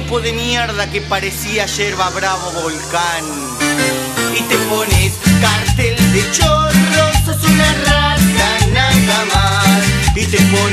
piropo de mierda que parecía yerba bravo volcán. Y te pones cartel de chorro, sos una rata nada más. Y te pones